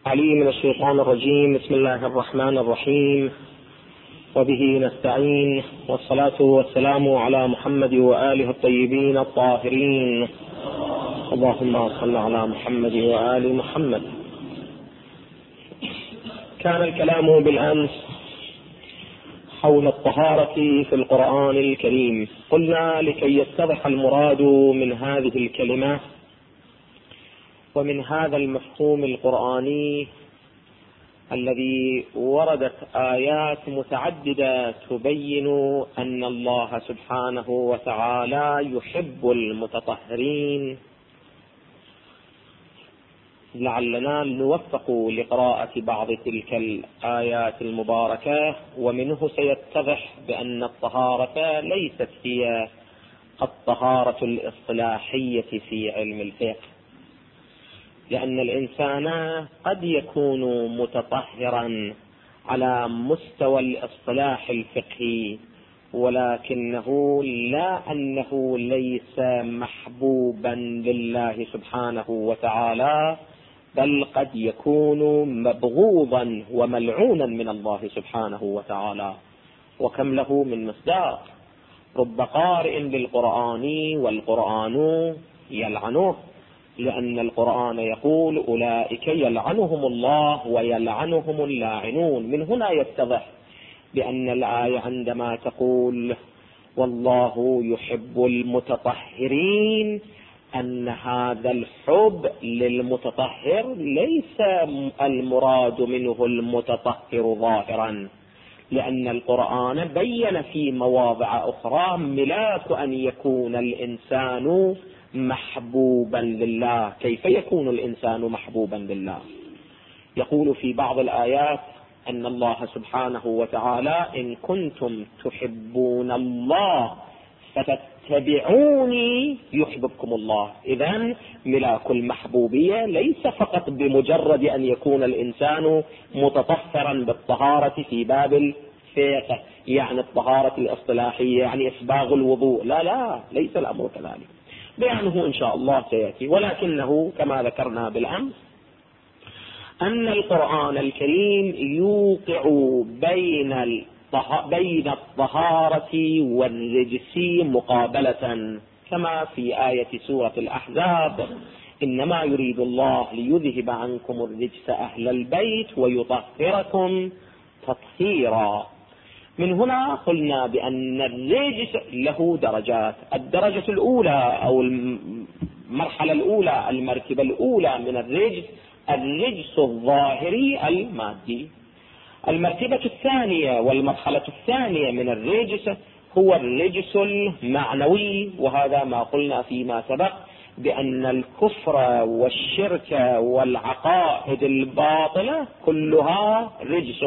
علي من الشيطان الرجيم. بسم الله الرحمن الرحيم، وبه نستعين، والصلاة والسلام على محمد وآله الطيبين الطاهرين. اللهم صل على محمد وآل محمد. كان الكلام بالأمس حول الطهارة في القرآن الكريم. قلنا لكي يتضح المراد من هذه الكلمة ومن هذا المفهوم القرآني الذي وردت آيات متعددة تبين أن الله سبحانه وتعالى يحب المتطهرين، لعلنا نوفق لقراءة بعض تلك الآيات المباركة، ومنه سيتضح بأن الطهارة ليست هي الطهارة الاصطلاحية في علم الفقه، لأن الإنسان قد يكون متطهرا على مستوى الاصطلاح الفقهي، ولكنه لا أنه ليس محبوبا لله سبحانه وتعالى، بل قد يكون مبغوضا وملعونا من الله سبحانه وتعالى. وكم له من مصداق: رب قارئ للقرآن والقرآن يلعنه، لأن القرآن يقول أولئك يلعنهم الله ويلعنهم اللاعنون. من هنا يتضح بأن الآية عندما تقول والله يحب المتطهرين، أن هذا الحب للمتطهر ليس المراد منه المتطهر ظاهرا، لأن القرآن بين في مواضع أخرى ملاك أن يكون الإنسان محبوبا لله. كيف يكون الإنسان محبوبا لله؟ يقول في بعض الآيات أن الله سبحانه وتعالى إن كنتم تحبون الله فتتبعوني يحببكم الله. إذن ملاك المحبوبية ليس فقط بمجرد أن يكون الإنسان متطهرا بالطهارة في باب الفقه، يعني الطهارة الاصطلاحية، يعني إسباغ الوضوء. لا، ليس الأمر كذلك، بيانه إن شاء الله سيأتي. ولكنه كما ذكرنا بالأمس أن القرآن الكريم يوقع بين الطهارة والرجس مقابلة، كما في آية سورة الأحزاب: إنما يريد الله ليذهب عنكم الرجس أهل البيت ويطهركم تطهيرا. من هنا قلنا بأن الرجس له درجات. الدرجة الأولى أو المرحلة الأولى، المرتبة الأولى من الرجس، الرجس الظاهري المادي. المرتبة الثانية والمرحلة الثانية من الرجس هو الرجس المعنوي، وهذا ما قلنا فيما سبق بأن الكفر والشرك والعقائد الباطلة كلها رجس،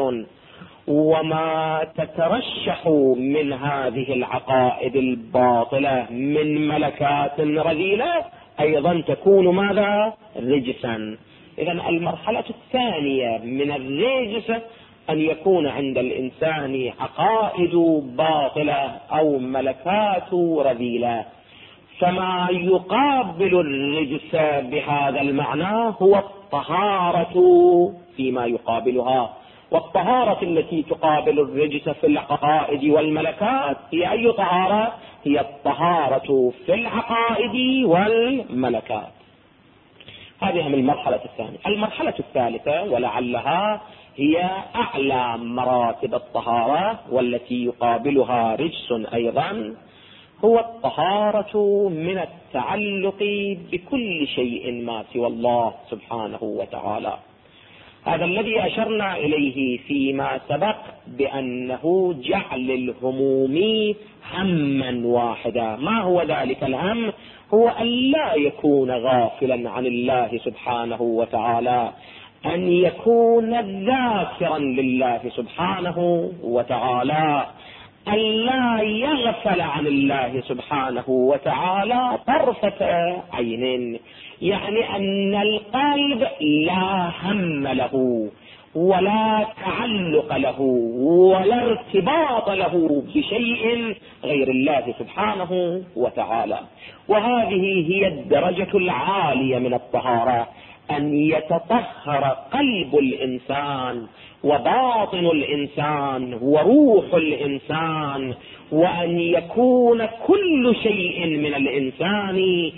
وما تترشح من هذه العقائد الباطلة من ملكات رذيلة أيضا تكون ماذا؟ رجسا. إذن المرحلة الثانية من الرجس أن يكون عند الإنسان عقائد باطلة أو ملكات رذيلة. فما يقابل الرجس بهذا المعنى هو الطهارة فيما يقابلها. والطهارة التي تقابل الرجس في العقائد والملكات هي أي طهارة؟ هي الطهارة في العقائد والملكات. هذه من المرحلة الثانية. المرحلة الثالثة ولعلها هي أعلى مراتب الطهارة والتي يقابلها رجس أيضا، هو الطهارة من التعلق بكل شيء ما سوى الله سبحانه وتعالى. هذا الذي أشرنا إليه فيما سبق بأنه جعل الهموم هما واحدا. ما هو ذلك الهم؟ هو أن لا يكون غافلا عن الله سبحانه وتعالى، أن يكون ذاكرا لله سبحانه وتعالى، أن لا يغفل عن الله سبحانه وتعالى طرفة عين، يعني أن القلب لا هم له ولا تعلق له ولا ارتباط له بشيء غير الله سبحانه وتعالى. وهذه هي الدرجة العالية من الطهارة، أن يتطهر قلب الإنسان وباطن الإنسان وروح الإنسان، وأن يكون كل شيء من الإنسان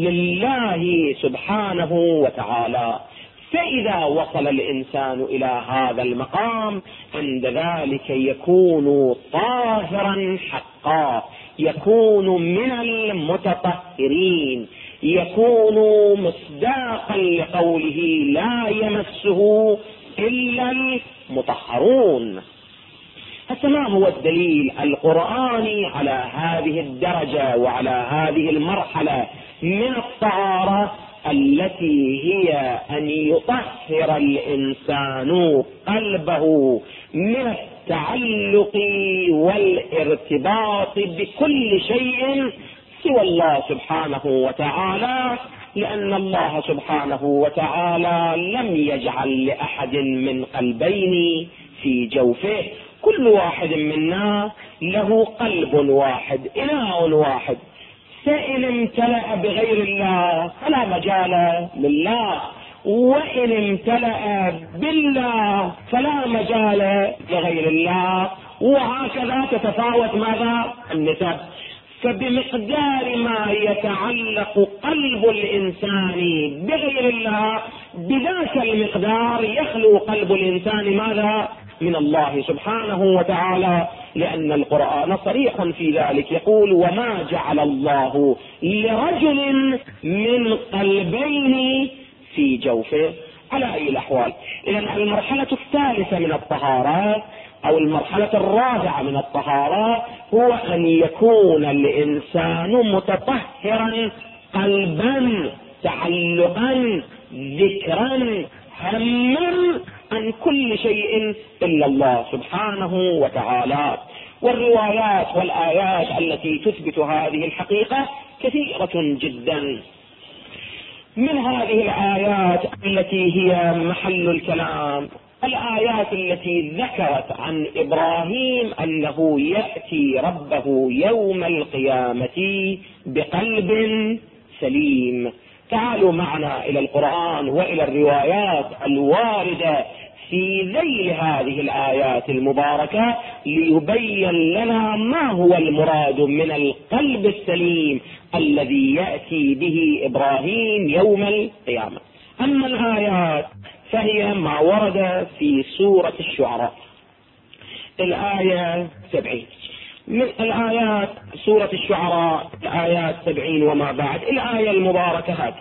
لله سبحانه وتعالى. فإذا وصل الإنسان إلى هذا المقام عند ذلك يكون طاهرا حقا، يكون من المتطهرين، يكون مصداقا لقوله لا يمسه إلا المطهرون. ما هو الدليل القرآني على هذه الدرجة وعلى هذه المرحلة من الطهارة التي هي أن يطهر الإنسان قلبه من التعلق والارتباط بكل شيء سوى الله سبحانه وتعالى، لأن الله سبحانه وتعالى لم يجعل لأحد من قلبين في جوفه، كل واحد منا له قلب واحد، إناء واحد، فإن امتلأ بغير الله فلا مجال لله، وإن امتلأ بالله فلا مجال لغير الله، وهكذا تتفاوت ماذا؟ النسب. فبمقدار ما يتعلق قلب الإنسان بغير الله بذاك المقدار يخلو قلب الإنسان ماذا؟ من الله سبحانه وتعالى، لأن القرآن صريح في ذلك يقول وما جعل الله لرجل من قلبين في جوفه. على أي الأحوال إذن المرحلة الثالثة من الطهارة أو المرحلة الرابعة من الطهارة هو أن يكون الإنسان متطهرا قلبا، تعلقا، ذكرا، هما عن كل شيء إلا الله سبحانه وتعالى. والروايات والآيات التي تثبت هذه الحقيقة كثيرة جدا. من هذه الآيات التي هي محل الكلام الآيات التي ذكرت عن إبراهيم أنه يأتي ربه يوم القيامة بقلب سليم. تعالوا معنا إلى القرآن وإلى الروايات الواردة في ذيل هذه الآيات المباركة ليبين لنا ما هو المراد من القلب السليم الذي يأتي به إبراهيم يوم القيامة. أما الآيات فهي ما ورد في سورة الشعراء الآية 70 من الآيات سورة الشعراء الآيات 70 وما بعد الآية المباركة هذه: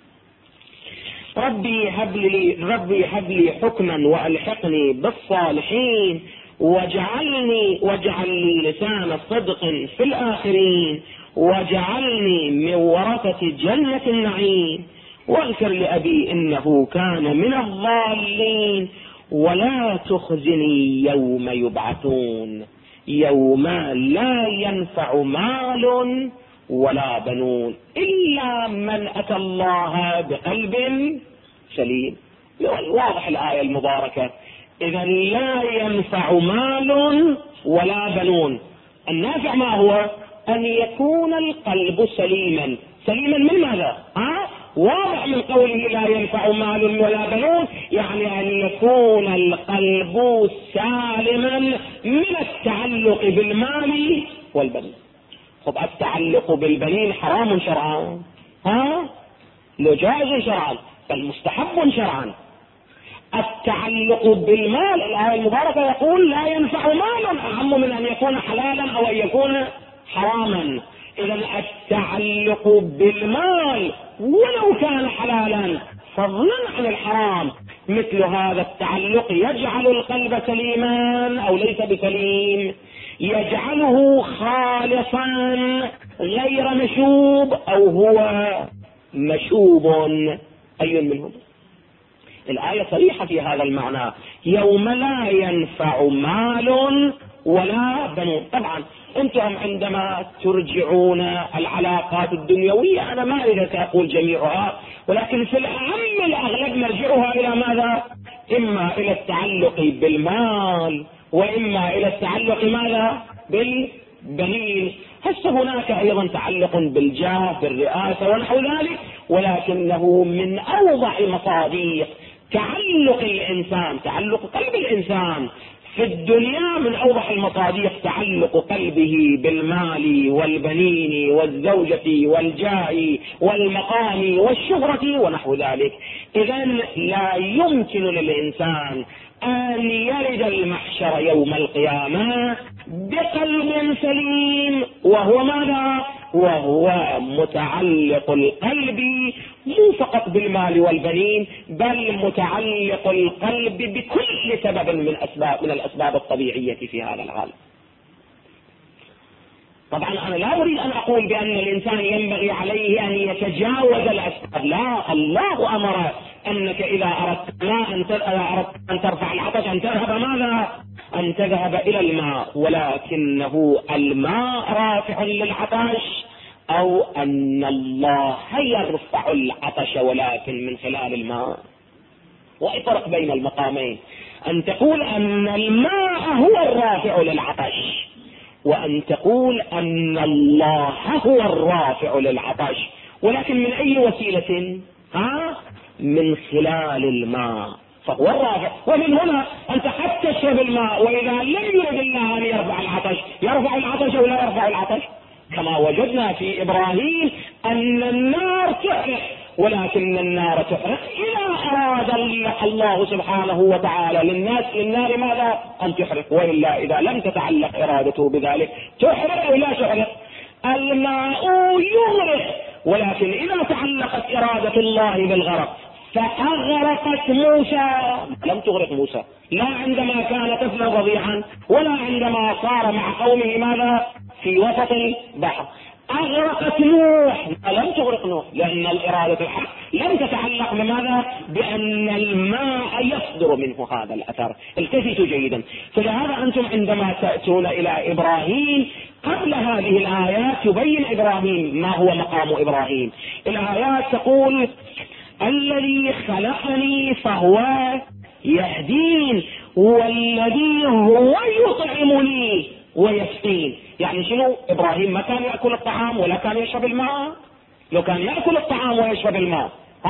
ربي هب لي حكما وألحقني بالصالحين واجعل لي لسان صدق في الآخرين واجعلني من ورثة جنة النعيم واغفر لأبي إنه كان من الضالين ولا تخزني يوم يبعثون يوم لا ينفع مال ولا بنون إلا من أتى الله بقلب سليم. واضح الآية المباركة. إذا لا ينفع مال ولا بنون. النافع ما هو؟ أن يكون القلب سليما. سليما من ماذا؟ واضح من قوله لا ينفع مال ولا بنون، يعني أن يكون القلب سالما من التعلق بالمال والبنين. طب التعلق بالبنين حرام شرعا؟ لو جائز شرعا بل مستحب شرعا. التعلق بالمال الآية المباركة يقول لا ينفع مال أهم من أن يكون حلالا أو أن يكون حراما. إذا التعلق بالمال ولو كان حلالا فضلا عن الحرام مثل هذا التعلق يجعل القلب سليما أو ليس بسليم، يجعله خالصا غير مشوب أو هو مشوب. أي منهم؟ الآية صريحة في هذا المعنى: يوم لا ينفع مال ولا بنون. طبعا انتم عندما ترجعون العلاقات الدنيوية، انا ما اريد اقول جميعها، ولكن في الأهم الأغلب نرجعها الى ماذا؟ اما الى التعلق بالمال واما الى التعلق ماذا؟ بالبنين. هسه هناك ايضا تعلق بالجاه بالرئاسة ونحو ذلك، ولكنه من أوضح مصادق تعلق الإنسان، تعلق قلب الإنسان في الدنيا، من أوضح المصادق تعلق قلبه بالمال والبنين والزوجة والجاه والمقام والشهرة ونحو ذلك. إذن لا يمكن للإنسان أن يرد المحشر يوم القيامة بقلب سليم، وهو ماذا؟ وهو متعلق القلب مو فقط بالمال والبنين، بل متعلق القلب بكل سبب من الأسباب الطبيعية في هذا العالم. طبعا أنا لا أريد أن أقول بأن الإنسان ينبغي عليه أن يتجاوز الأسباب، لا، الله أمر أنك إذا أردت أن ترفع العطش أن تذهب ماذا؟ أن تذهب إلى الماء، ولكنه الماء رافع للعطش، أو أن الله يرفع العطش ولكن من خلال الماء. ويفرق بين المقامين، أن تقول أن الماء هو الرافع للعطش، وأن تقول أن الله هو الرافع للعطش، ولكن من أي وسيلة؟ من خلال الماء، فهو الرافع. ومن هنا أنت حتى تشرب الماء، وإذا لم يرد الله أن يرفع العطش، يرفع العطش أو لا يرفع العطش؟ كما وجدنا في إبراهيم أن النار تحرق، ولكن النار تحرق إذا أراد الله سبحانه وتعالى للنار ماذا؟ أن تحرق، وإلا إذا لم تتعلق إرادته بذلك تحرق أو لا تحرق. الماء يغرق، ولكن إذا تعلقت إرادة الله بالغرق فأغرقت موسى، لم تغرق موسى، لا عندما كان طفلا رضيعا ولا عندما صار مع قومه ماذا؟ في وسط البحر. أغرقت نوح، لم تغرق نوح، لأن الإرادة الحق لم تتعلق بماذا؟ بأن الماء يصدر منه هذا الأثر. التفتوا جيدا. فلهذا أنتم عندما تأتون إلى إبراهيم قبل هذه الآيات يبين إبراهيم ما هو مقام إبراهيم. الآيات تقول الذي خلقني فهو يهدين، والذي هو يطعمني ويسقين. يعني شنو؟ إبراهيم ما كان يأكل الطعام ولا كان يشرب الماء. لو كان يأكل الطعام ويشرب الماء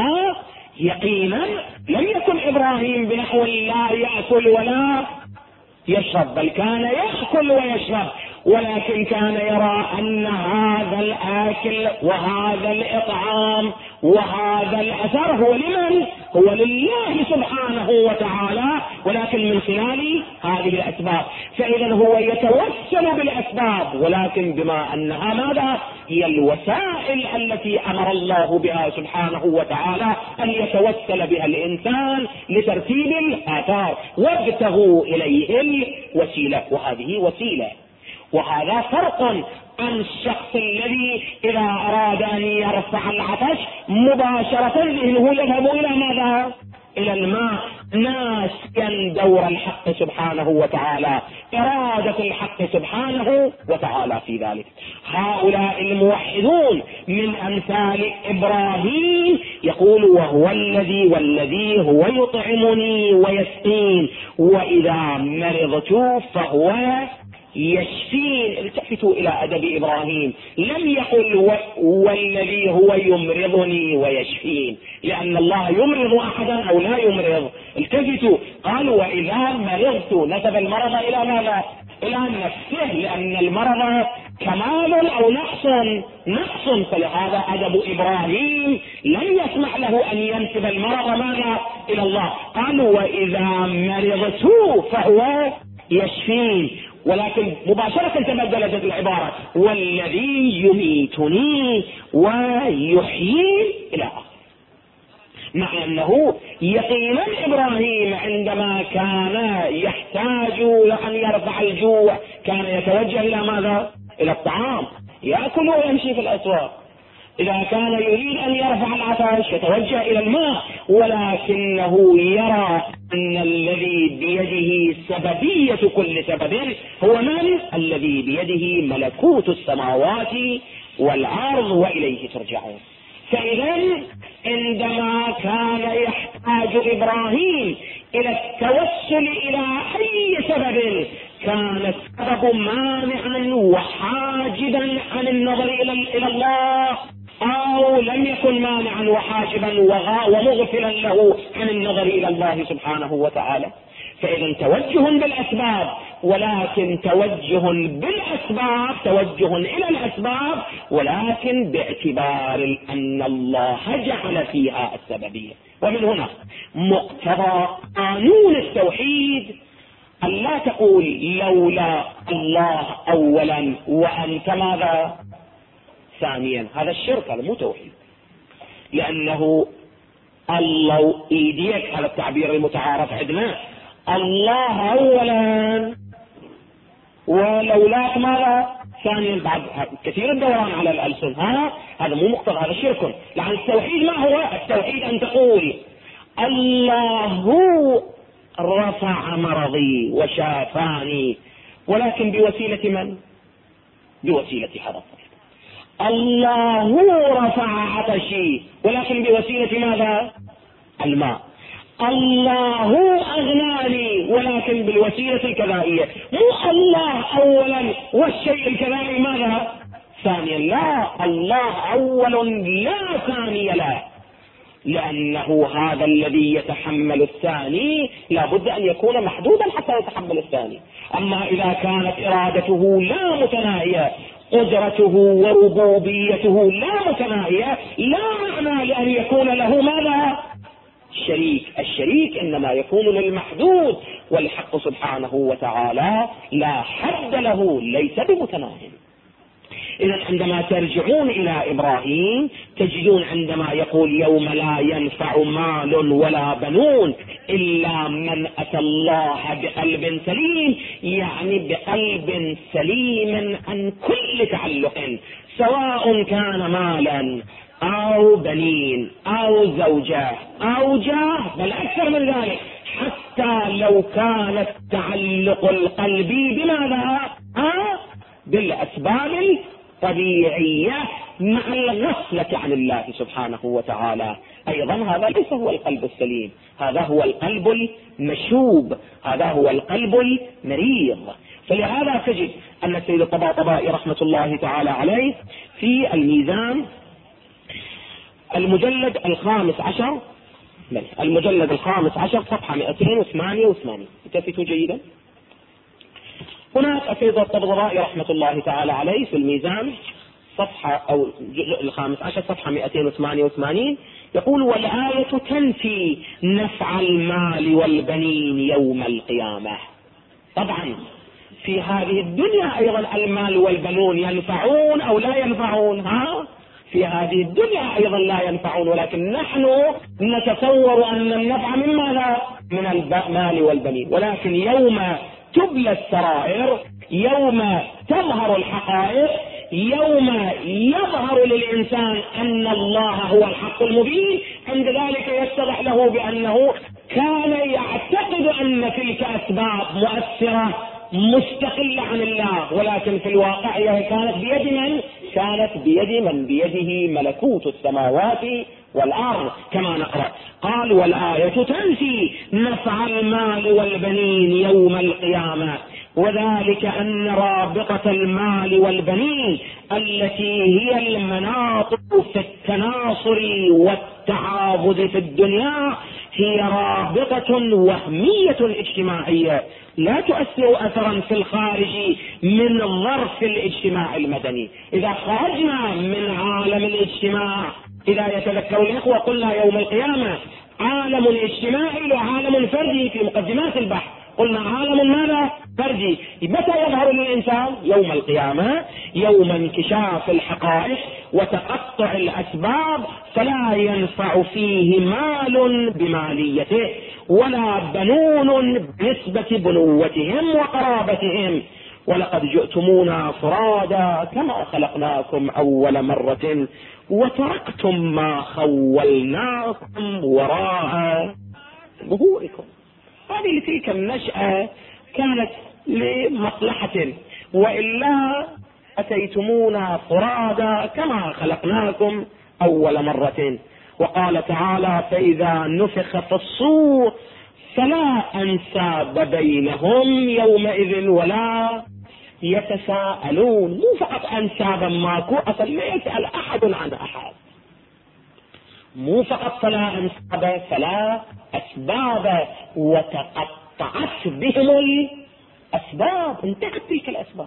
يقينا لم يكن إبراهيم بنحو لا يأكل ولا يشرب، بل كان يأكل ويشرب، ولكن كان يرى أن هذا الآكل وهذا الإطعام وهذا الأثر هو لمن؟ هو لله سبحانه وتعالى، ولكن من خلال هذه الأسباب. فإذا هو يتوسل بالأسباب، ولكن بما أنها ماذا؟ هي الوسائل التي أمر الله بها سبحانه وتعالى أن يتوسل بها الإنسان لترتيب الآثار، وابتغوا إليه الوسيلة، وهذه وسيلة. وهذا فرق عن الشخص الذي إذا أراد أن يرفع العطش مباشرة ذهنه يذهب إلى ماذا؟ إلى الماء، ناسيا دور الحق سبحانه وتعالى، إرادة الحق سبحانه وتعالى في ذلك. هؤلاء الموحدون من أمثال إبراهيم يقول وهو والذي هو يطعمني ويسقين، وإذا مرضت فهو يشفين. التفتوا إلى أدب إبراهيم، لم يقل والذي هو يمرضني ويشفين، لأن الله يمرض أحدا أو لا يمرض. التفتوا، قال وإذا مرضت، نسب المرض إلى ماذا؟ إلى نفسه، لأن المرض كمال أو نقص، فلهذا أدب إبراهيم لم يسمح له أن ينسب المرض ماذا؟ إلى الله. قال وإذا مرضت فهو يشفين، ولكن مباشرة تبدلت العبارة والذي يميتني ويحيي إلى آخره. مع أنه يقينا إبراهيم عندما كان يحتاج لأن يرفع الجوع كان يتوجه إلى ماذا؟ إلى الطعام، يأكل ويمشي في الأسواق. إذا كان يريد أن يرفع العطش يتوجه إلى الماء، ولكنه يرى أن الذي بيده سببية كل سبب هو من؟ الذي بيده ملكوت السماوات والأرض وإليه ترجعون. فإذا عندما كان يحتاج إبراهيم إلى التوسل إلى أي سبب كان السبب مانعا وحاجبا عن النظر إلى الله، أو لم يكن مانعا وحاجبا ومغفلا له عن النظر إلى الله سبحانه وتعالى. فإذا توجه بالأسباب، ولكن توجه بالأسباب توجه إلى الأسباب، ولكن باعتبار أن الله جعل فيها السببية. ومن هنا مقتضى قانون التوحيد أن لا تقول لولا الله أولا وأنت ماذا ثانيا. هذا الشرك، هذا مو توحيد. لأنه الله إيديك، هذا التعبير المتعارف عندنا، الله أولا ولولاك ماذا ثانيا. بعد كثير الدوران على الألسن، هذا مو مقتضى، هذا شرك. لأن التوحيد ما هو؟ التوحيد أن تقول الله رفع مرضي وشافاني، ولكن بوسيلة من؟ بوسيلة هذا الطريق. الله رفع عطشي، ولكن بوسيلة ماذا؟ الماء. الله أغناني، ولكن بالوسيلة الكذائية. مو الله أولا والشيء الكذائي ماذا ثانيا. لا، الله أول لا ثاني له، لأنه هذا الذي يتحمل الثاني لا بد أن يكون محدودا حتى يتحمل الثاني. أما إذا كانت إرادته لا متناهية، قدرته وربوبيته لا متناهية، لا معنى لأن يكون له ماذا؟ شريك. الشريك إنما يكون للمحدود، والحق سبحانه وتعالى لا حد له، ليس بمتناهي. إذا عندما ترجعون إلى إبراهيم تجدون عندما يقول يوم لا ينفع مال ولا بنون إلا من أتى الله بقلب سليم، يعني بقلب سليم عن كل تعلق، سواء كان مالا أو بنين أو زوجة أو جاه، بل أكثر من ذلك، حتى لو كان التعلق القلبي بماذا؟ بالأسباب الطبيعية مع الغفلة عن الله سبحانه وتعالى، أيضا هذا ليس هو القلب السليم، هذا هو القلب المشوب، هذا هو القلب المريض. فلهذا تجد أن السيد الطباطبائي رحمة الله تعالى عليه في الميزان المجلد الخامس عشر صفحة 288 التفتوا جيدا. هناك السيد الطباطبائي رحمة الله تعالى عليه في الميزان صفحة أو الجزء الخامس عشر صفحة 288 يقول: والآية تنفي نفع المال والبنين يوم القيامة. طبعا في هذه الدنيا أيضا المال والبنون ينفعون أو لا ينفعون؟ في هذه الدنيا أيضا لا ينفعون، ولكن نحن نتصور أن النفع من ماذا؟ من المال والبنين. ولكن يوم تبلى السرائر، يوم تظهر الحقائق، يوم يظهر للإنسان أن الله هو الحق المبين، عند ذلك يتضح له بأنه كان يعتقد أن تلك أسباب مؤثرة مستقلة عن الله، ولكن في الواقع هي كانت بيد من؟ كانت بيد من؟ بيده ملكوت السماوات والأرض. كما نقرأ قال: والآية تنفي نفع المال والبنين يوم القيامة، وذلك أن رابطة المال والبنين التي هي المناط في التناصر والتعاضد في الدنيا هي رابطة وهمية اجتماعية لا تؤثر أثرا في الخارج من ظرف الاجتماع المدني. إذا خرجنا من عالم الاجتماع، إذا يتذكر الإخوة قلنا يوم القيامة عالم اجتماعي وعالم فردي في مقدمات البحث، قلنا عالم ماذا؟ فردي. متى يظهر للإنسان؟ يوم القيامة، يوم انكشاف الحقائق وتقطع الأسباب، فلا ينفع فيه مال بماليته ولا بنون بنسبة بنوتهم وقرابتهم. ولقد جئتمونا فرادا كما خلقناكم أول مرة وتركتم ما خولناكم وراء ظهوركم. هذه تلك النشأة كانت لمصلحة، وإلا أتيتمونا فرادا كما خلقناكم أول مرة. وقال تعالى: فإذا نفخ في الصور فلا أنساب بينهم يومئذ ولا يتساءلون، مو فقط أنسابا ماكو، أصلا ما يسأل أحد عن أحد، مو فقط فلا أنساب فلا أسباب، وتقطعت بهم الأسباب، انتهت تلك الأسباب،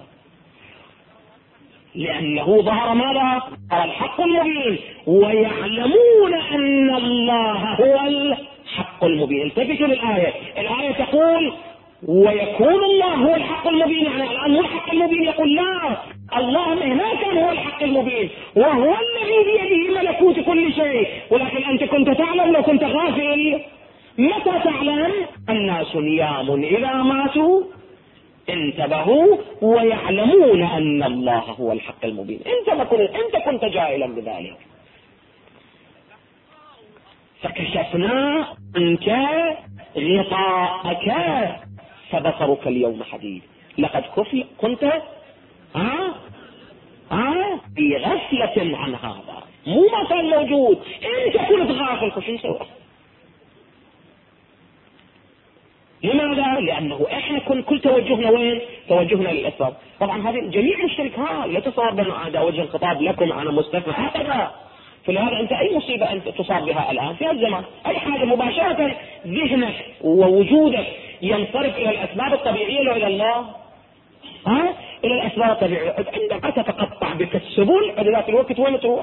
لأنه ظهر ماذا؟ ظهر الحق المبين، ويعلمون أن الله هو الحق المبين. التفتوا للآية، الآية تقول ويكون الله هو الحق المبين، يعني الآن هو الحق المبين، يقول لا، الله هنا كان هو الحق المبين، وهو الذي بيده ملكوت كل شيء، ولكن أنت كنت تعلم لو كنت غافل. متى تعلم؟ الناس نيام إذا ماتوا انتبهوا ويعلمون أن الله هو الحق المبين. أنت كنت جاهلا بذلك، فكشفنا عنك غطاءك فبصرك اليوم حديد. لقد كنت في غفلة عن هذا، مو ما كان موجود، انت كنت غافل، فشو نسوي؟ لماذا؟ لأنه احنا كل توجهنا وين؟ توجهنا للأسباب. طبعا هذه جميع الشركات لا تصور بأن هذا وجه الخطاب لكم أنا مستثنى هكذا. فلهذا أنت أي مصيبة أنت تصاب بها الآن في الزمان، أي حاجة مباشرة ذهنك ووجودك ينصرف إلى الأسباب الطبيعية لا إلى الله، إلى الأسباب الطبيعية. عندما تتقطع بك السبل في ذات الوقت وين تروح؟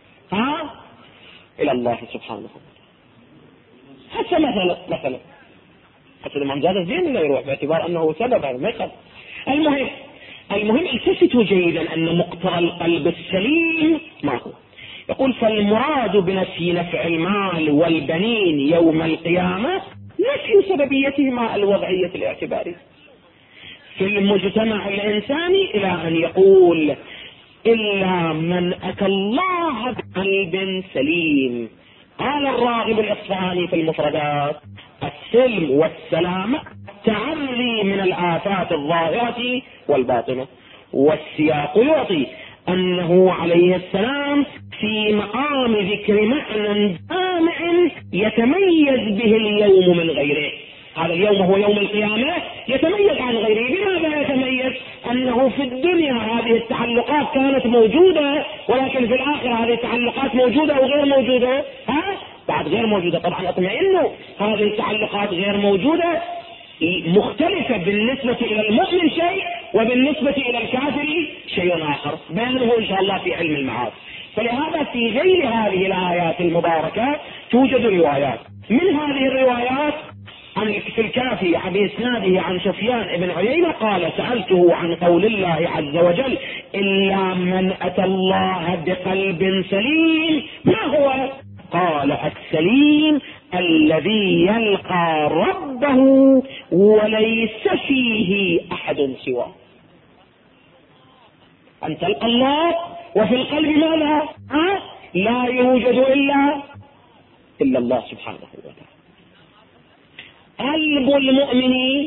إلى الله سبحانه وتعالى. هذا مثلا حتى الإمام زاد الزين لا يروح باعتبار أنه سبب، هذا ما يخالف. المهم التفتوا جيدا أن مقتضى القلب السليم ما هو. يقول فالمراد بنفي نفع المال والبنين يوم القيامة نفي سببيتهما الوضعية الاعتبارية في المجتمع الإنساني، إلى أن يقول إلا من أتى الله بقلب سليم. قال الراغب الإصفهاني في المفردات السلم والسلامة تعري من الآفات الظاهرة والباطنة، والسياق يعطي أنه عليه السلام في مقام ذكر معنى جامع يتميز به اليوم من غيره. هذا اليوم هو يوم القيامة يتميز عن غيره. بماذا يتميز؟ أنه في الدنيا هذه التعلقات كانت موجودة، ولكن في الآخرة هذه التعلقات موجودة أو غير موجودة؟ بعد غير موجودة. طبعا اطمئنوا، هذه التعلقات غير موجودة مختلفة بالنسبة إلى المؤمن شيء، وبالنسبة إلى الكافر شيء آخر، بينه إن شاء الله في علم المعاد. فلهذا في غير هذه الآيات المباركة توجد روايات. من هذه الروايات في الكافي بإسناده عن سفيان بن عيينة قال سألته عن قول الله عز وجل إلا من أتى الله بقلب سليم، ما هو؟ قال السليم الذي يلقى ربه وليس فيه أحد سواه. أن تلقى الله وفي القلب ماذا؟ لا يوجد إلا الله سبحانه وتعالى. قلب المؤمن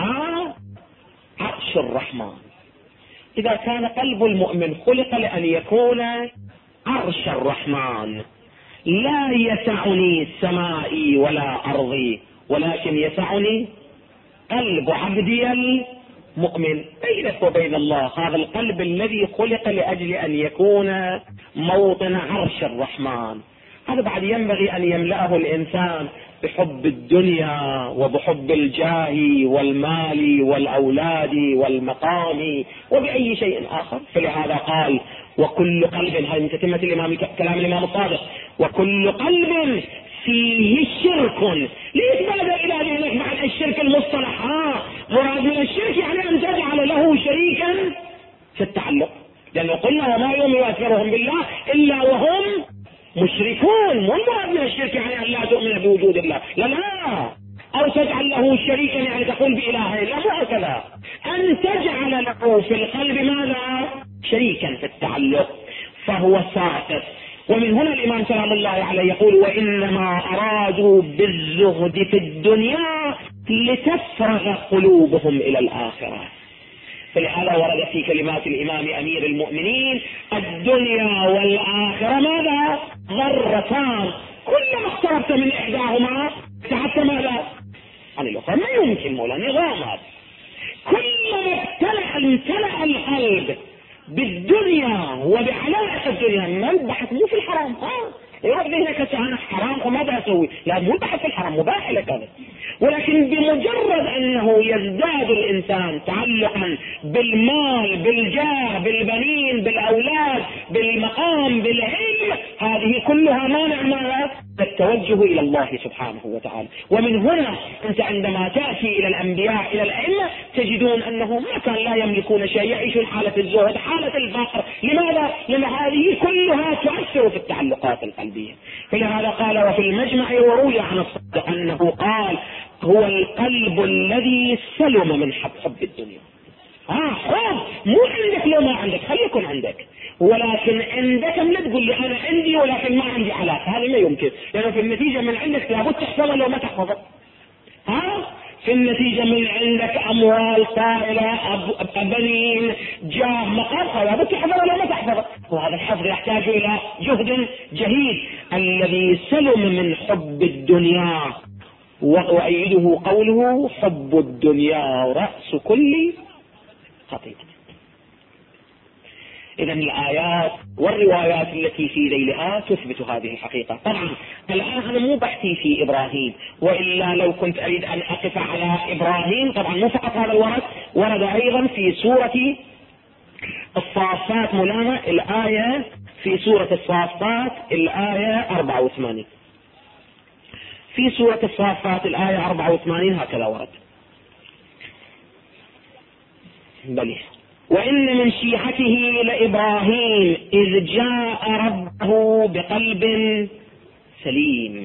عرش الرحمن. إذا كان قلب المؤمن خلق لأن يكون عرش الرحمن، لا يسعني سمائي ولا أرضي، ولكن يسعني قلب عبدي المؤمن. بينك وبين الله هذا القلب الذي خلق لأجل أن يكون موطن عرش الرحمن. هذا بعد ينبغي أن يملأه الإنسان بحب الدنيا وبحب الجاه والمال والأولاد والمقام وبأي شيء آخر. فلهذا قال وكل قلب، هذه من تتمة كلام الإمام الصادق، وكل قلب فيه شرك. ليش بعد إلى ذلك بعد الشرك المصطلح؟ مراد من الشرك يعني أن تجعل له شريكا في التعلق، لأنه قلنا وما يؤمن أكثرهم بالله إلا وهم مشركون. مو المراد من الشرك يعني أن لا تؤمن بوجود الله، لا، أو تجعل له شريكا يعني تقول بإلهين، لا، مو هكذا. أن تجعل له في القلب ماذا؟ شريكا في التعلق، فهو ساقط. ومن هنا الإمام سلام الله عليه يقول وإنما أرادوا بالزهد في الدنيا لتفرغ قلوبهم إلى الآخرة. فلهذا ورد في كلمات الإمام أمير المؤمنين الدنيا والآخرة ماذا؟ ضرتان، كلما اقتربت من إحداهما ابتعدت ماذا؟ عن الأخرى. ما يمكن مولا نظامات، كلما امتلأ القلب بالدنيا وبعلاقة الدنيا، ما البحث مو في الحرام، يروح ذهنك انا حرام وماذا اسوي؟ لا، مو البحث في الحرام، مباح لك هذا. ولكن بمجرد انه يزداد الانسان تعلقا بالمال، بالجاه، بالبنين، بالاولاد، بالمقام، بالعلم، هذه كلها مانع ماذا؟ التوجه الى الله سبحانه وتعالى. ومن هنا انت عندما تاتي الى الانبياء، الى الائمه، تجدون انه ما كان لا يملكون شيء، يعيشون حاله الزهد، حاله الفقر. لماذا؟ لان هذه كلها تؤثر في التعلقات القلبيه. فلهذا قال: وفي المجمع وروي عن الصادق انه قال: هو القلب الذي سلم من حب الدنيا. حب مو عندك، لو ما عندك خليكن عندك، ولكن عندك لا تقول لي انا عندي ولكن ما عندي علاقه، هذا ما يمكن، لانه في النتيجه من عندك لابد تحفظها لو ما تحفظها. في النتيجه من عندك اموال طائله، بنين، جاه، مقام، لابد تحفظها لو ما تحفظها، وهذا الحفظ يحتاج الى جهد جهيد. الذي سلم من حب الدنيا، وأيده قوله: حب الدنيا رأس كل خطيئة. إذن الآيات والروايات التي في ذيلها تثبت هذه الحقيقة. طبعا الآن أنا مو بحثي في إبراهيم، وإلا لو كنت أريد أن أقف على إبراهيم، طبعا مو فقط هذا الورد، ورد أيضا في سورة الصافات مولانا الآية، في سورة الصافات الآية 84. في سورة الصافات الآية 84 هكذا ورد: بلي وإن من شيعته لإبراهيم إذ جاء ربه بقلب سليم.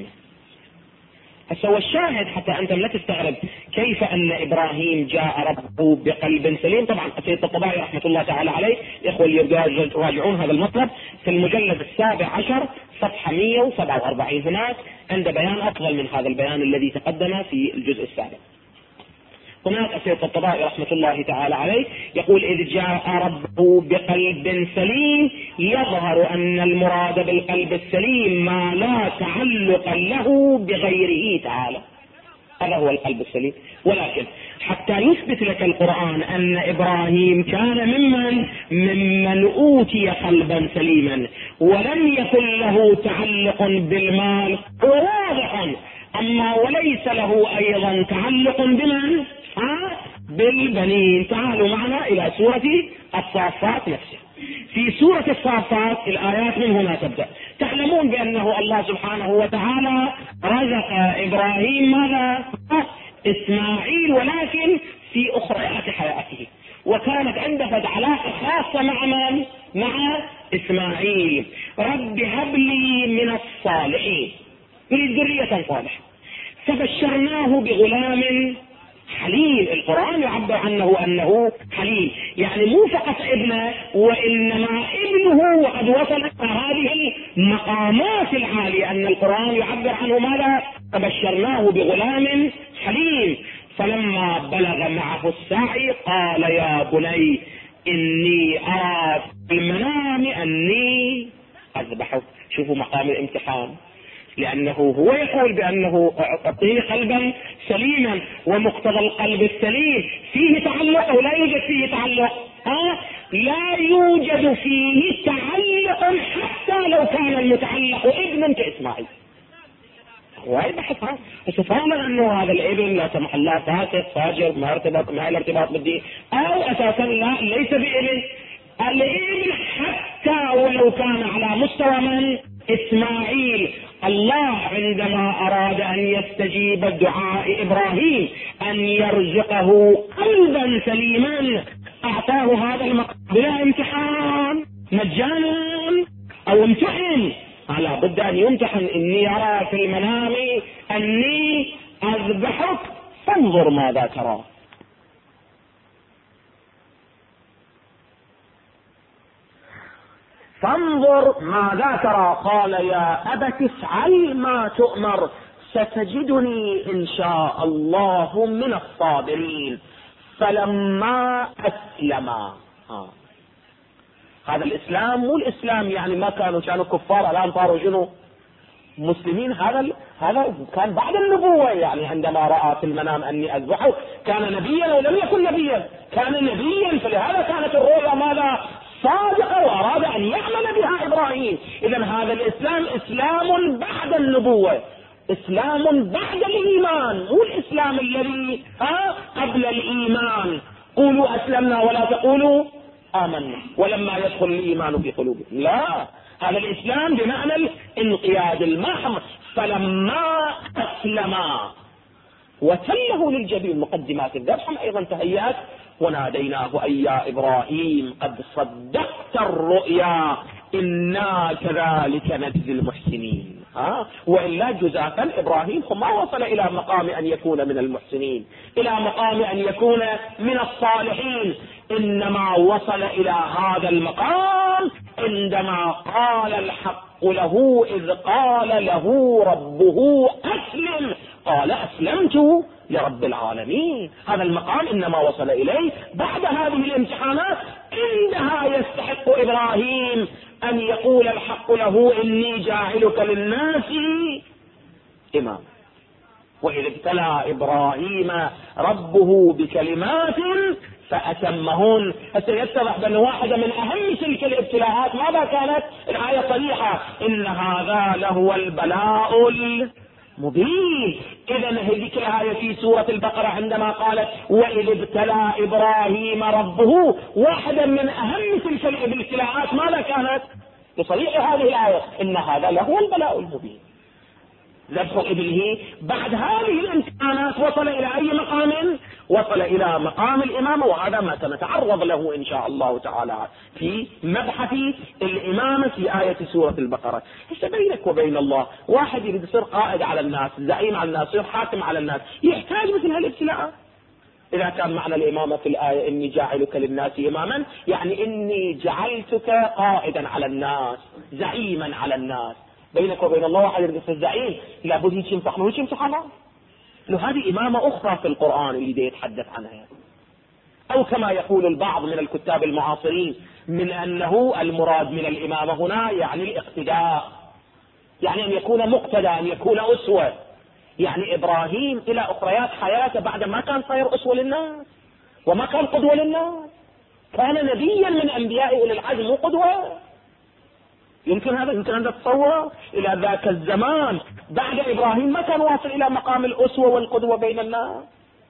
هسه الشاهد حتى أنت لا تستغرب كيف أن إبراهيم جاء ربه بقلب سليم. طبعا سيد الطباعي رحمة الله تعالى عليه، الإخوة اللي يراجعون هذا المطلب في المجلد 17 صفحة 147، هناك عند بيان أفضل من هذا البيان الذي تقدم في الجزء السابق. هناك سيد الطباعي رحمة الله تعالى عليه يقول: إذ جاء ربه بقلب سليم، يظهر أن المراد بالقلب السليم ما لا تعلق له بغيره تعالى، هذا هو القلب السليم. ولكن حتى يثبت لك القرآن أن إبراهيم كان ممن أوتي قلبا سليما ولم يكن له تعلق بالمال، واضح. أما وليس له أيضا تعلق بمن؟ بالبنين. تعالوا معنا إلى سورة الصافات نفسها. في سورة الصافات الآيات من هنا تبدأ. تعلمون بأنه الله سبحانه وتعالى رزق إبراهيم ماذا؟ إسماعيل، ولكن في أخريات حياته، وكانت عنده علاقة خاصة مع من؟ مع إسماعيل. رب هب لي من الصالحين، يريد ذرية صالحة. فبشرناه بغلام حليم. القرآن يعبر عنه أنه حليم، يعني مو فقط ابنه، وإنما ابنه وقد وصل هذه المقامات العالية، أن القرآن يعبر عنه ماذا؟ فبشرناه بغلام حليم. فلما بلغ معه السعي قال: يا بني إني أرى في المنام أني أذبحك. شوفوا مقام الامتحان، لأنه هو يقول بأنه أعطيه قلبا سليما، ومقتضى القلب السليم فيه تعلق أو لا يوجد فيه تعلق؟ لا يوجد فيه تعلق حتى لو كان المتعلق ابنا كإسماعيل. هو يبحث استفهاما أنه هذا الابن لا سمح الله فاسق فاجر ما ارتبط مع الارتباط بالدين، أو أساسا لا ليس بابن. الابن حتى ولو كان على مستوى من؟ إسماعيل. الله عندما أراد أن يستجيب الدعاء إبراهيم أن يرزقه قلبا سليما، أعطاه هذا المقام بلا امتحان، مجانا أو امتحن، على بد أن يمتحن. إني أرى في المنام أني أذبحك فانظر ماذا ترى. فانظر ماذا ترى. قال: يا أبت افعل ما تؤمر ستجدني إن شاء الله من الصابرين. فلما أسلما، هذا الإسلام مو الإسلام يعني ما كانوا كفار الآن صاروا شنو؟ مسلمين. هذا كان بعد النبوة، يعني عندما رأى في المنام أني أذبحه كان نبيا أو لم يكن نبيا؟ كان نبيا، فلهذا كانت الرؤيا ماذا؟ صادقة، وأراد أن يعمل بها إبراهيم. إذن هذا الإسلام إسلام بعد النبوة، إسلام بعد الإيمان، مو الإسلام الذي قبل الإيمان. قولوا أسلمنا ولا تقولوا آمنا ولما يدخل الإيمان في قلوبكم، لا، هذا الإسلام بمعنى الانقياد المحض. فلما أسلما وتله للجبين، مقدمات الذبح أيضا تهيأت، وناديناه أي يا إبراهيم قد صدقت الرؤيا إنا كذلك نجزي المحسنين. وإلا جزافا إبراهيم ما وصل إلى مقام أن يكون من المحسنين، إلى مقام أن يكون من الصالحين، إنما وصل إلى هذا المقام عندما قال الحق له إذ قال له ربه أسلم، قال أسلمت لرب العالمين. هذا المقام إنما وصل إليه بعد هذه الامتحانات، عندها يستحق إبراهيم أن يقول الحق له إني جاعلك للناس إمام. وإذ ابتلى إبراهيم ربه بكلمات فأتمهن. سيتضح بأن واحدة من أهم تلك الابتلاءات ماذا كانت؟ الآية صريحة إن هذا لهو البلاء المبين. إذن هذه الآية في سورة البقرة عندما قالت وإذ ابتلى إبراهيم ربه، واحدة من أهم تلك الابتلاءات ماذا كانت؟ بصريح هذه الآية إن هذا لهو البلاء المبين، ذبح ابنه. بعد هذه الامتحانات وصل إلى أي مقام؟ وصل إلى مقام الإمامة، وهذا ما سنتعرض له إن شاء الله تعالى في مبحث الإمامة في آية سورة البقرة. بينك وبين الله واحد يريد يصير قائد على الناس، زعيم على الناس، يصير حاكم على الناس، يحتاج مثل هالابتلاء. إذا كان معنى الإمامة في الآية إني جاعلك للناس إماما، يعني إني جعلتك قائدا على الناس، زعيما على الناس. بينك وبين الله واحد يريد يصير زعيم، لابد يمسح له امتحانات. هذه إمامة أخرى في القرآن اللي يتحدث عنها. أو كما يقول البعض من الكتاب المعاصرين من أنه المراد من الإمامة هنا يعني الاقتداء، يعني أن يكون مقتدى، أن يكون أسوة. يعني إبراهيم إلى أخريات حياته بعد ما كان صاير أسوة للناس وما كان قدوة للناس، كان نبيا من أنبياء أولي العزم مو قدوة. يمكن أن تتصور إلى ذاك الزمان بعد إبراهيم ما كان واصل إلى مقام الأسوة والقدوة بين الناس.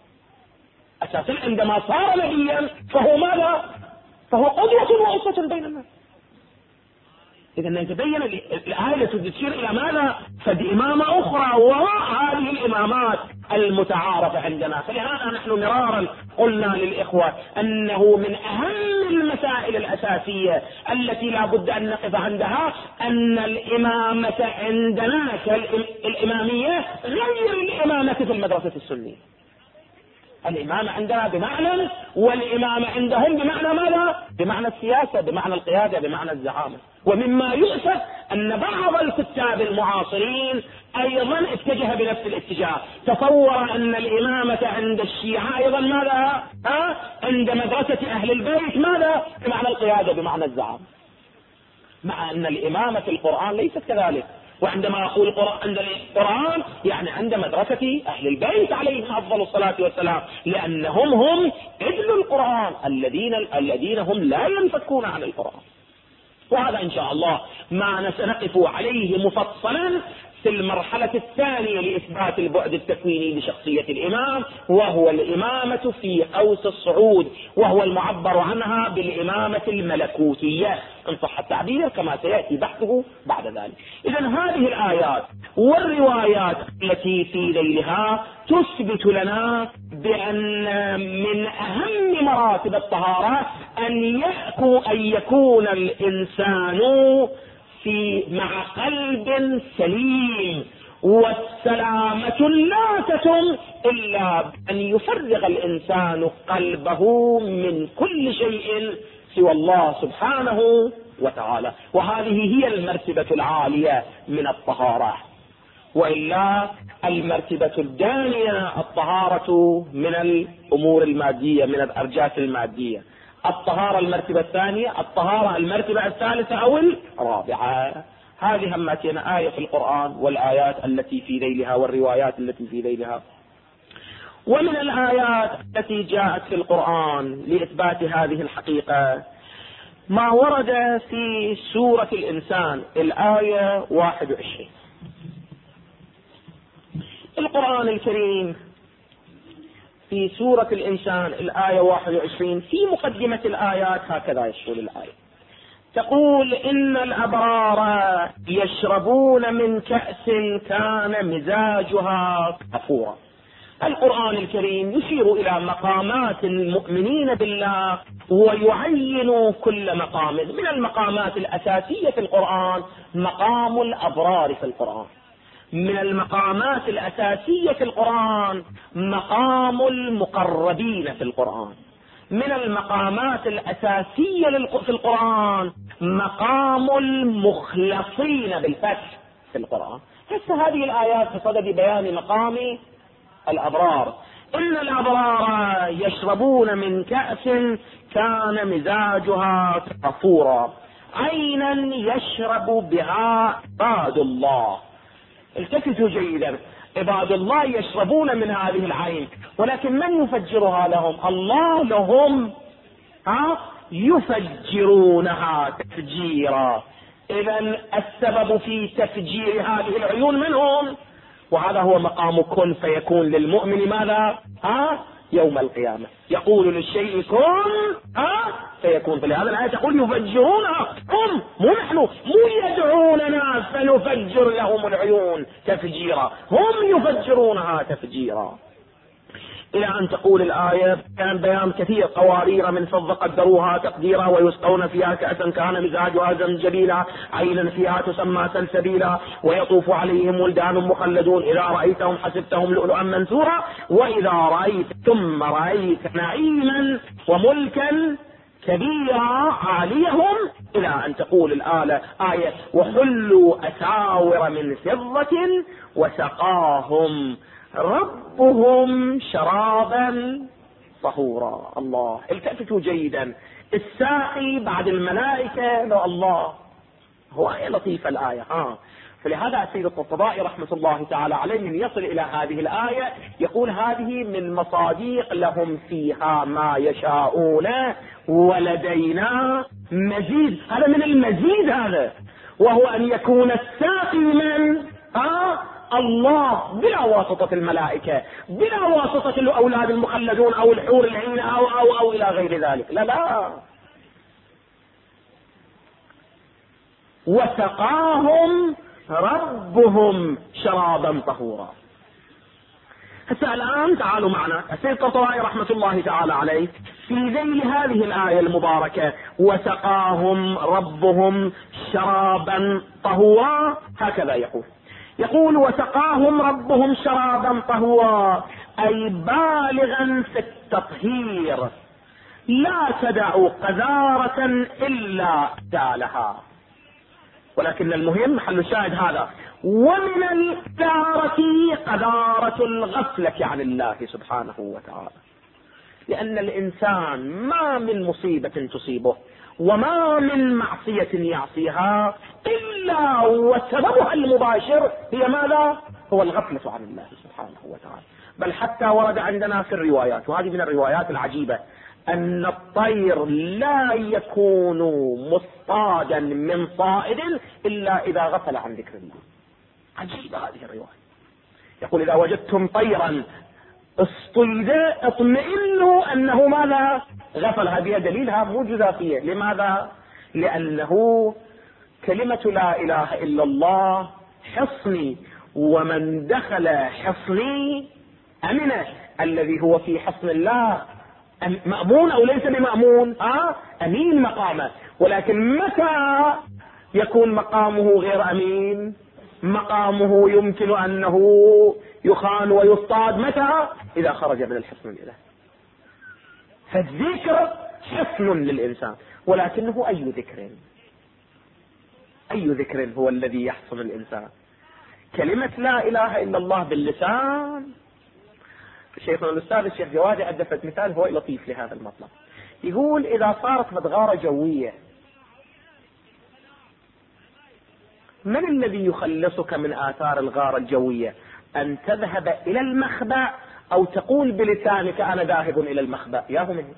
أساسا عندما صار نبيا فهو ماذا؟ فهو قدوة وأسوة بين الناس. إذا نتبين الآية تشير إلى ماذا؟ فبإمامة أخرى وراء هذه الإمامات المتعارفة عندنا. فلهذا نحن مرارا قلنا للإخوة أنه من أهم المسائل الأساسية التي لا بد أن نقف عندها أن الإمامة عندنا كالإمامية غير الإمامة في المدرسة السنية. الإمامة عندنا بمعنى، والإمامة عندهم بمعنى ماذا؟ بمعنى السياسة، بمعنى القيادة، بمعنى الزعامة. ومما يؤسف أن بعض الكتاب المعاصرين أيضا اتجه بنفس الاتجاه، تصور أن الإمامة عند الشيعة أيضا ماذا؟ عند مدرسة أهل البيت ماذا؟ بمعنى القيادة، بمعنى الزعامة، مع أن الإمامة في القرآن ليست كذلك. وعندما أقول عند القرآن يعني عند مدرسة أهل البيت عليهم أفضل الصلاة والسلام، لأنهم هم ابن القرآن الذين هم لا ينفكون عن القرآن. وهذا إن شاء الله ما سنقف عليه مفصلا في المرحلة الثانية لإثبات البعد التكويني لشخصية الإمام، وهو الإمامة في قوس الصعود، وهو المعبر عنها بالإمامة الملكوتية إن صح التعبير، كما سيأتي بحثه بعد ذلك. إذن هذه الآيات والروايات التي في ذيلها تثبت لنا بأن من أهم مراتب الطهارة أن يكون الإنسان مع قلب سليم، والسلامة لا تتم إلا أن يفرغ الإنسان قلبه من كل شيء سوى الله سبحانه وتعالى. وهذه هي المرتبة العالية من الطهارة. وإلا المرتبة الدانية الطهارة من الأمور المادية، من الأرجاس المادية. الطهارة المرتبة الثانية، الطهارة المرتبة الثالثة أو الرابعة. هذه همتنا آية في القرآن والآيات التي في ذيلها والروايات التي في ذيلها. ومن الآيات التي جاءت في القرآن لإثبات هذه الحقيقة ما ورد في سورة الإنسان الآية 21. القرآن الكريم في سورة الإنسان الآية 21 في مقدمة الآيات هكذا يقول الآية، تقول إن الأبرار يشربون من كأس كان مزاجها كافورا. القرآن الكريم يشير إلى مقامات المؤمنين بالله ويعين كل مقام. من المقامات الأساسية في القرآن مقام الأبرار في القرآن، من المقامات الأساسية في القرآن مقام المقربين في القرآن، من المقامات الأساسية في القرآن مقام المخلصين بالفتح في القرآن. هسه هذه الآيات بصدد بيان مقام الأبرار. إن الأبرار يشربون من كأس كان مزاجها كافورا عينا يشرب بها عباد الله. التفتوا جيدا، عباد الله يشربون من هذه العين، ولكن من يفجرها لهم؟ الله لهم يفجرونها تفجيرا. إذن السبب في تفجير هذه العيون منهم، وهذا هو مقام كن فيكون للمؤمن. ماذا؟ يوم القيامة يقول للشيء كن فيكون. فلهذا الآية تقول يفجرونها، هم مو نحن، مو يدعوننا فنفجر لهم العيون تفجيرا، هم يفجرونها تفجيرا. إلى أن تقول الآية كان بيان كثير، قوارير من فضة قدروها تقديرا ويسقون فيها كأسا كان مزاجها زنجبيلا عينا فيها تسمى سلسبيلا ويطوف عليهم ولدان مخلدون إذا رأيتهم حسبتهم لؤلؤا منثورا وإذا رأيت ثم رأيت نعيما وملكا كبيرا عاليهم. إلى أن تقول الآية وحلوا أساور من فضة وسقاهم ربهم شرابا طهورا. الله، التفتوا جيدا، الساقي بعد الملائكة لو الله، هو آية لطيفة الآية. فلهذا السيد الطبطبائي رحمة الله تعالى عليه من يصل إلى هذه الآية يقول هذه من مصاديق لهم فيها ما يشاءون ولدينا مزيد. هذا من المزيد، هذا وهو أن يكون الساقي من الله بلا واسطة الملائكة، بلا واسطة الأولاد المخلدون أو الحور العين أو إلى غير ذلك. لا، وسقاهم ربهم شرابا طهورا. هسه الآن تعالوا معنا السيد الطبطبائي رحمة الله تعالى عليه في ذيل هذه الآية المباركة وسقاهم ربهم شرابا طهورا هكذا يقول وسقاهم ربهم شرابا طهورا أي بالغا في التطهير لا تدع قذارة إلا دالها. ولكن المهم محل الشاهد هذا، ومن القذارة قذارة الغفلة عن الله سبحانه وتعالى، لأن الإنسان ما من مصيبة تصيبه وما من معصية يعصيها إلا وسببها المباشر هي ماذا؟ هو الغفلة عن الله سبحانه وتعالى. بل حتى ورد عندنا في الروايات، وهذه من الروايات العجيبة، أن الطير لا يكون مصطادا من صائد إلا إذا غفل عن ذكر الله. عجيبة هذه الرواية. يقول إذا وجدتم طيرا اصطيد اطمئنوا أنه ماذا؟ غفل. هذه دليلها مو جزافية. لماذا؟ لأنه كلمة لا إله إلا الله حصني، ومن دخل حصني أمن. الذي هو في حصن الله مأمون أو ليس بمأمون؟ أمين مقامه. ولكن متى يكون مقامه غير أمين؟ مقامه يمكن أنه يخان ويصطاد. متى؟ إذا خرج من الحصن الإلهي. فالذكر حصن للإنسان، ولكنه أي ذكر؟ أي ذكر هو الذي يحصن الإنسان؟ كلمة لا إله إلا الله باللسان. شيخنا الأستاذ الشيخ جوادي أدفت مثال هو لطيف لهذا المطلب. يقول إذا صارت مدغارة جوية من الذي يخلصك من آثار الغارة الجوية؟ أن تذهب إلى المخبأ أو تقول بلسانك أنا ذاهب إلى المخبأ؟ ياهو مني.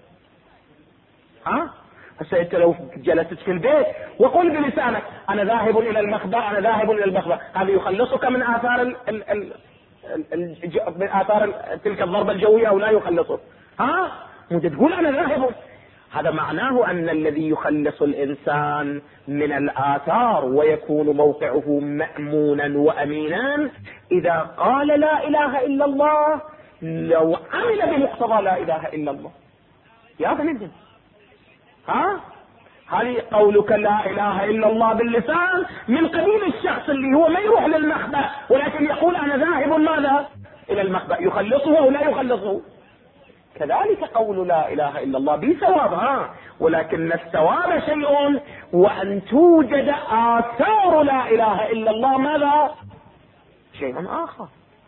هسه أنت لو جلست في البيت وقل بلسانك أنا ذاهب إلى المخبأ أنا ذاهب إلى المخبأ، هذا يخلصك من آثار من آثار تلك الضربة الجوية أو لا يخلصك؟ مو تقول أنا ذاهب. هذا معناه أن الذي يخلص الإنسان من الآثار ويكون موقعه مأمونا وأمينا إذا قال لا إله إلا الله، لو عمل بمقتضى لا إله إلا الله. يا فندم، هذه قولك لا إله إلا الله باللسان من قبيل الشخص اللي هو ما يروح للمخبأ ولكن يقول أنا ذاهب ماذا إلى المخبأ، يخلصه أو لا يخلصه؟ كذلك قول لا إله إلا الله بثواب، ولكن الثواب شيء وأن توجد آثار لا إله إلا الله ماذا؟ شيء آخر.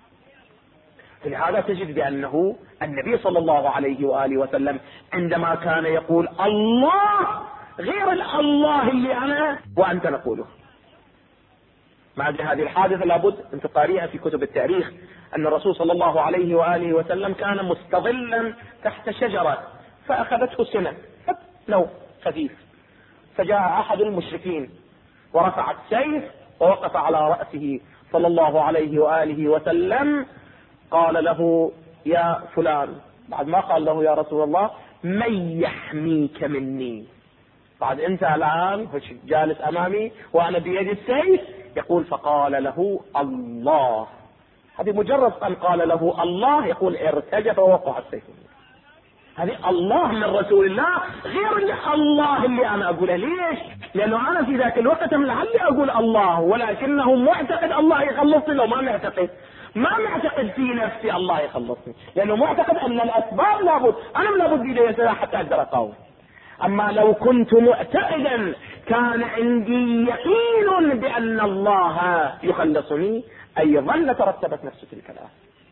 لهذا تجد بأنه النبي صلى الله عليه وآله وسلم عندما كان يقول الله غير الله اللي أنا وأنت نقوله. مع هذه الحادثة لابد أن تقاريها في كتب التاريخ، أن الرسول صلى الله عليه وآله وسلم كان مستظلا تحت شجرة فأخذته سنة نوم خفيف، فجاء أحد المشركين ورفع السيف ووقف على رأسه صلى الله عليه وآله وسلم، قال له يا فلان، بعد ما قال له يا رسول الله من يحميك مني، بعد انت الآن جالس أمامي وأنا بيد السيف، يقول فقال له الله. هذه مجرد أن قال له الله يقول ارتجف ووقع السيف. هذه الله من رسول الله غير الله اللي أنا أقوله. ليش؟ لأنه أنا في ذاك الوقت لعلي أقول الله ولكنه معتقد الله يخلصني، لو ما معتقد في نفسي الله يخلصني، لأنه معتقد أن الأسباب لابد أنا لابد بيدي سلاح حتى أقدر أقاوم. أما لو كنت معتقدا كان عندي يقين بأن الله يخلصني أيضا لترتبت نفس تلك الآية.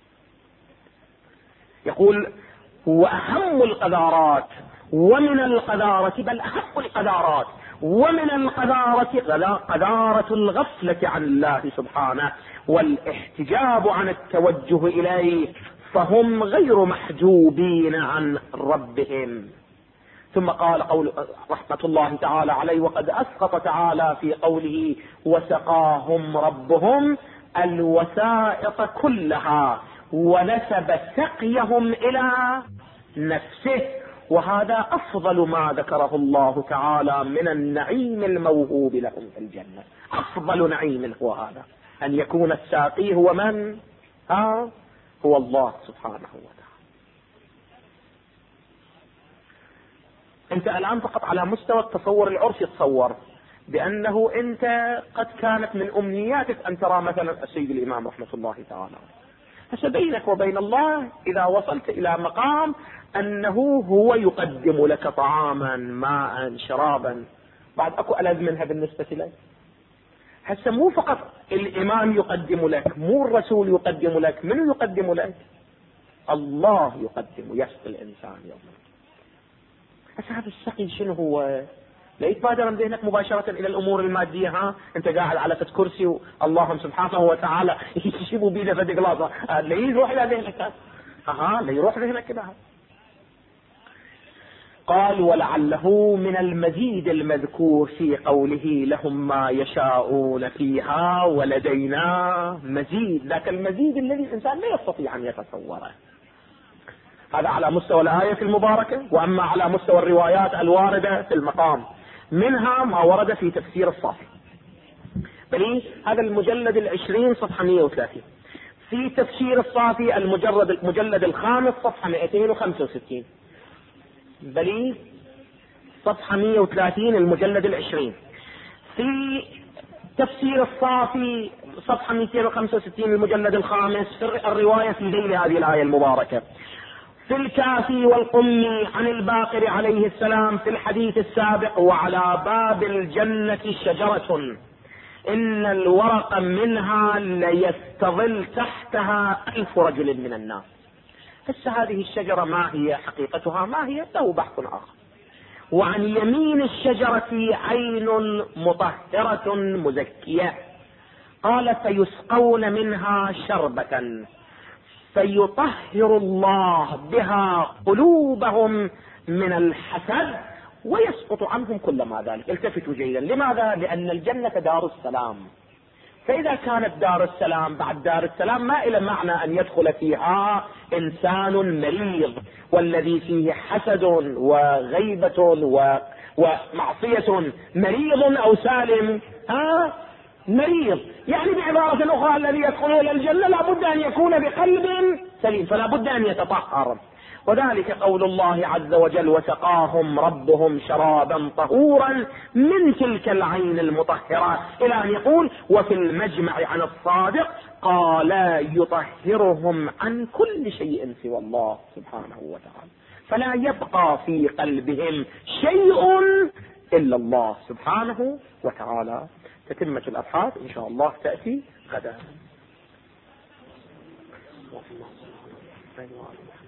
يقول وأهم القذارات ومن القذارة، بل أهم القذارات ومن القذارة قذارة الغفلة عن الله سبحانه والاحتجاب عن التوجه إليه، فهم غير محجوبين عن ربهم. ثم قال قول رحمة الله تعالى عليه وقد أسقط تعالى في قوله وسقاهم ربهم الوسائط كلها ونسب سقيهم إلى نفسه، وهذا أفضل ما ذكره الله تعالى من النعيم الموهوب لهم في الجنة. أفضل نعيم هو هذا، أن يكون الساقي هو من؟ هو الله سبحانه وتعالى. أنت الآن فقط على مستوى التصور العرفي تصور بأنه أنت قد كانت من أمنياتك أن ترى مثلا السيد الإمام رحمة الله تعالى، فبينك وبين الله إذا وصلت إلى مقام أنه هو يقدم لك طعاما ماء شرابا، بعد أكو ألذ منها بالنسبة لك؟ هسه مو فقط الإمام يقدم لك، مو الرسول يقدم لك، من يقدم لك؟ الله يقدم يسقي الإنسان يوم. هسه هذا السقي شنو هو؟ لا يتبادر ذهنك مباشرة إلى الأمور المادية. أنت قاعد على فت كرسي والله سبحانه وتعالى يشيبوا بيده فد قلاصة، لا يروح إلى ذهنك، لا يروح ذهنك كذا. قال ولعله من المزيد المذكور في قوله لهم ما يشاءون فيها ولدينا مزيد، ذاك المزيد الذي الإنسان لا يستطيع أن يتصوره. هذا على مستوى الآية المباركة. وأما على مستوى الروايات الواردة في المقام، منها ما ورد في تفسير الصافي، بل هذا المجلد 20 صفحة 130، في تفسير الصافي المجلد الخامس صفحة 265، بل صفحة 130 المجلد 20، في تفسير الصافي صفحة 265 المجلد الخامس في الرواية في ذيل هذه الآية المباركة، في الكافي والقمي عن الباقر عليه السلام في الحديث السابق وعلى باب الجنة شجرة إن الورق منها ليستظل تحتها 1000 رجل من الناس. هذه الشجرة ما هي حقيقتها؟ ما هي؟ له بحث آخر. وعن يمين الشجرة عين مطهرة مزكية، قال فيسقون منها شربة فيطهر الله بها قلوبهم من الحسد ويسقط عنهم كل ما ذلك. التفتوا جيدا، لماذا؟ لأن الجنة دار السلام، فإذا كانت دار السلام بعد دار السلام ما إلى معنى أن يدخل فيها إنسان مريض، والذي فيه حسد وغيبة ومعصية مريض أو سالم مريض. يعني بعبارة أخرى الذي يدخلون الجنة لابد أن يكون بقلب سليم، فلا بد أن يتطهر. وذلك قول الله عز وجل وسقاهم ربهم شرابا طهورا من تلك العين المطهرة، إلى أن يقول وفي المجمع عن الصادق قال يطهرهم عن كل شيء سوى الله سبحانه وتعالى، فلا يبقى في قلبهم شيء إلا الله سبحانه وتعالى. تتمة الأبحاث إن شاء الله تأتي غدا.